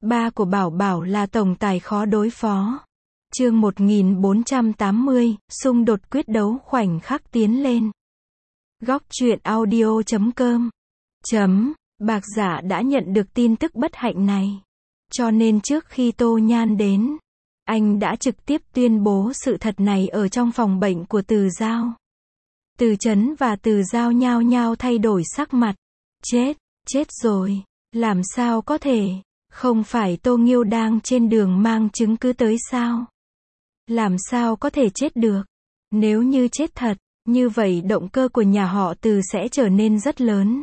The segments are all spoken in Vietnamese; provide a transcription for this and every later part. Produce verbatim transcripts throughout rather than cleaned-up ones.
Ba của Bảo Bảo là tổng tài khó đối phó. Chương một nghìn bốn trăm tám mươi, xung đột quyết đấu khoảnh khắc tiến lên. Góc truyện audio chấm com. Chấm, Bạc Giả đã nhận được tin tức bất hạnh này. Cho nên trước khi Tô Nhan đến, anh đã trực tiếp tuyên bố sự thật này ở trong phòng bệnh của Từ Giao. Từ Chấn và Từ Giao nhao nhao thay đổi sắc mặt. Chết, chết rồi, làm sao có thể, không phải Tô Nghiêu đang trên đường mang chứng cứ tới sao? Làm sao có thể chết được? Nếu như chết thật, như vậy động cơ của nhà họ Từ sẽ trở nên rất lớn.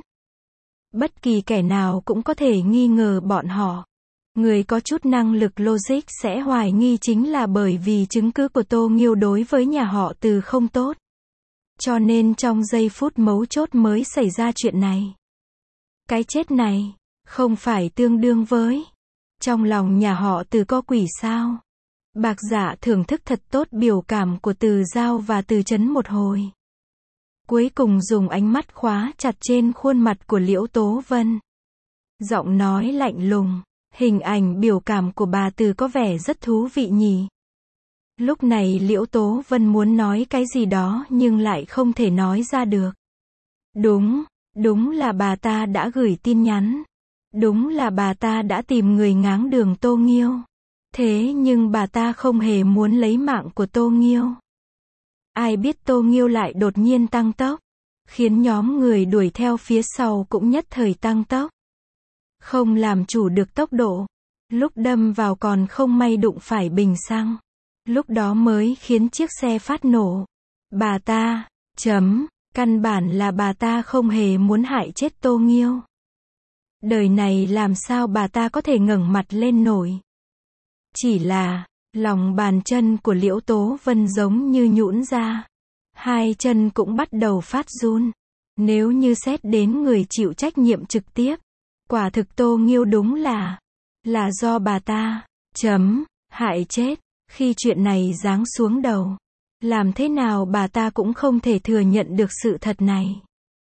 Bất kỳ kẻ nào cũng có thể nghi ngờ bọn họ. Người có chút năng lực logic sẽ hoài nghi chính là bởi vì chứng cứ của Tô Nghiêu đối với nhà họ Từ không tốt. Cho nên trong giây phút mấu chốt mới xảy ra chuyện này. Cái chết này, không phải tương đương với trong lòng nhà họ Từ có quỷ sao? Bạc Giả thưởng thức thật tốt biểu cảm của Từ Giao và Từ Chấn một hồi. Cuối cùng dùng ánh mắt khóa chặt trên khuôn mặt của Liễu Tố Vân. Giọng nói lạnh lùng, hình ảnh biểu cảm của bà Từ có vẻ rất thú vị nhỉ. Lúc này Liễu Tố Vân muốn nói cái gì đó nhưng lại không thể nói ra được. Đúng, đúng là bà ta đã gửi tin nhắn. Đúng là bà ta đã tìm người ngáng đường Tô Nghiêu. Thế nhưng bà ta không hề muốn lấy mạng của Tô Nghiêu. Ai biết Tô Nghiêu lại đột nhiên tăng tốc, khiến nhóm người đuổi theo phía sau cũng nhất thời tăng tốc. Không làm chủ được tốc độ, lúc đâm vào còn không may đụng phải bình xăng. Lúc đó mới khiến chiếc xe phát nổ. Bà ta, chấm, căn bản là bà ta không hề muốn hại chết Tô Nghiêu. Đời này làm sao bà ta có thể ngẩng mặt lên nổi. Chỉ là, lòng bàn chân của Liễu Tố Vân giống như nhũn ra. Hai chân cũng bắt đầu phát run. Nếu như xét đến người chịu trách nhiệm trực tiếp, quả thực Tô Nghiêu đúng là, là do bà ta, chấm, hại chết. Khi chuyện này giáng xuống đầu, làm thế nào bà ta cũng không thể thừa nhận được sự thật này.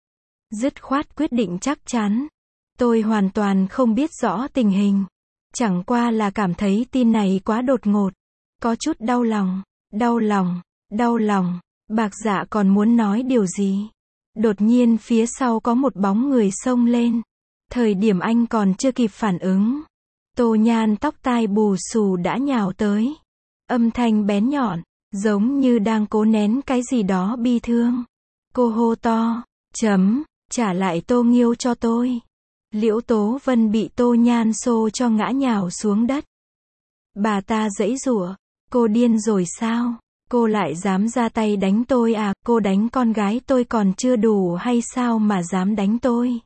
Dứt khoát quyết định chắc chắn. Tôi hoàn toàn không biết rõ tình hình. Chẳng qua là cảm thấy tin này quá đột ngột. Có chút đau lòng, đau lòng, đau lòng. Bạc Dạ còn muốn nói điều gì. Đột nhiên phía sau có một bóng người xông lên. Thời điểm anh còn chưa kịp phản ứng, Tô Nhan tóc tai bù xù đã nhào tới. Âm thanh bén nhọn, giống như đang cố nén cái gì đó bi thương. Cô hô to, chấm, trả lại Tô Nghiêu cho tôi. Liễu Tố Vân bị Tô Nhan xô cho ngã nhào xuống đất. Bà ta giãy giụa, cô điên rồi sao? Cô lại dám ra tay đánh tôi à? Cô đánh con gái tôi còn chưa đủ hay sao mà dám đánh tôi?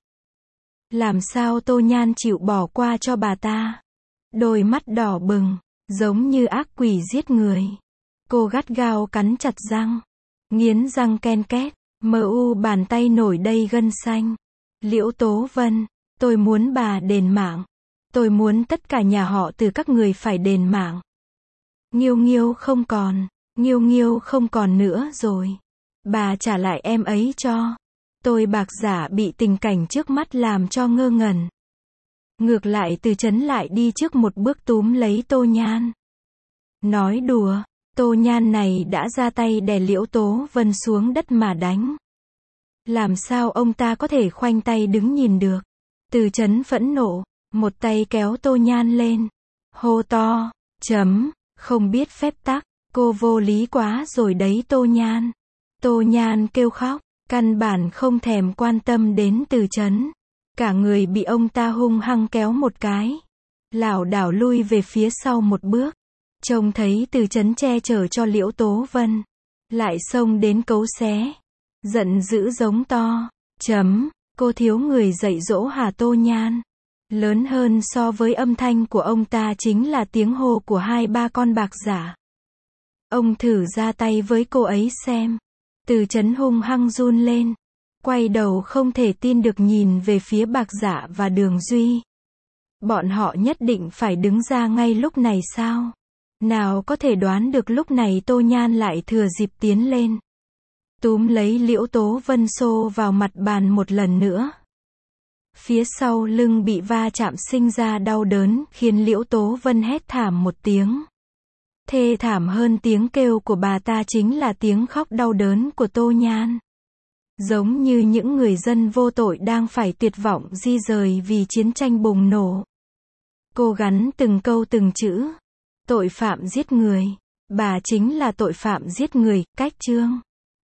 Làm sao Tô Nhan chịu bỏ qua cho bà ta? Đôi mắt đỏ bừng, giống như ác quỷ giết người. Cô gắt gao cắn chặt răng, nghiến răng ken két, mờ u bàn tay nổi đầy gân xanh. Liễu Tố Vân, tôi muốn bà đền mạng. Tôi muốn tất cả nhà họ Từ các người phải đền mạng. Nghiêu Nghiêu không còn, Nghiêu Nghiêu không còn nữa rồi. Bà trả lại em ấy cho. Tôi Bạc Giả bị tình cảnh trước mắt làm cho ngơ ngẩn. Ngược lại Từ Chấn lại đi trước một bước túm lấy Tô Nhan. Nói đùa, Tô Nhan này đã ra tay đè Liễu Tố Vân xuống đất mà đánh. Làm sao ông ta có thể khoanh tay đứng nhìn được? Từ Chấn phẫn nộ, một tay kéo Tô Nhan lên. Hô to, chấm, không biết phép tắc, cô vô lý quá rồi đấy Tô Nhan. Tô Nhan kêu khóc, căn bản không thèm quan tâm đến Từ Chấn. Cả người bị ông ta hung hăng kéo một cái. Lảo đảo lui về phía sau một bước. Trông thấy Từ Chấn che chở cho Liễu Tố Vân. Lại xông đến cấu xé. Giận dữ giống to. Chấm, cô thiếu người dạy dỗ hả Tô Nhan? Lớn hơn so với âm thanh của ông ta chính là tiếng hô của hai ba con Bạc Giả. Ông thử ra tay với cô ấy xem. Từ Chấn hung hăng run lên. Quay đầu không thể tin được nhìn về phía Bạc Giả và Đường Duy. Bọn họ nhất định phải đứng ra ngay lúc này sao? Nào có thể đoán được lúc này Tô Nhan lại thừa dịp tiến lên. Túm lấy Liễu Tố Vân xô vào mặt bàn một lần nữa. Phía sau lưng bị va chạm sinh ra đau đớn, khiến Liễu Tố Vân hét thảm một tiếng. Thê thảm hơn tiếng kêu của bà ta chính là tiếng khóc đau đớn của Tô Nhan. Giống như những người dân vô tội đang phải tuyệt vọng di rời vì chiến tranh bùng nổ. Cô gắn từng câu từng chữ. Tội phạm giết người. Bà chính là tội phạm giết người, cách chương.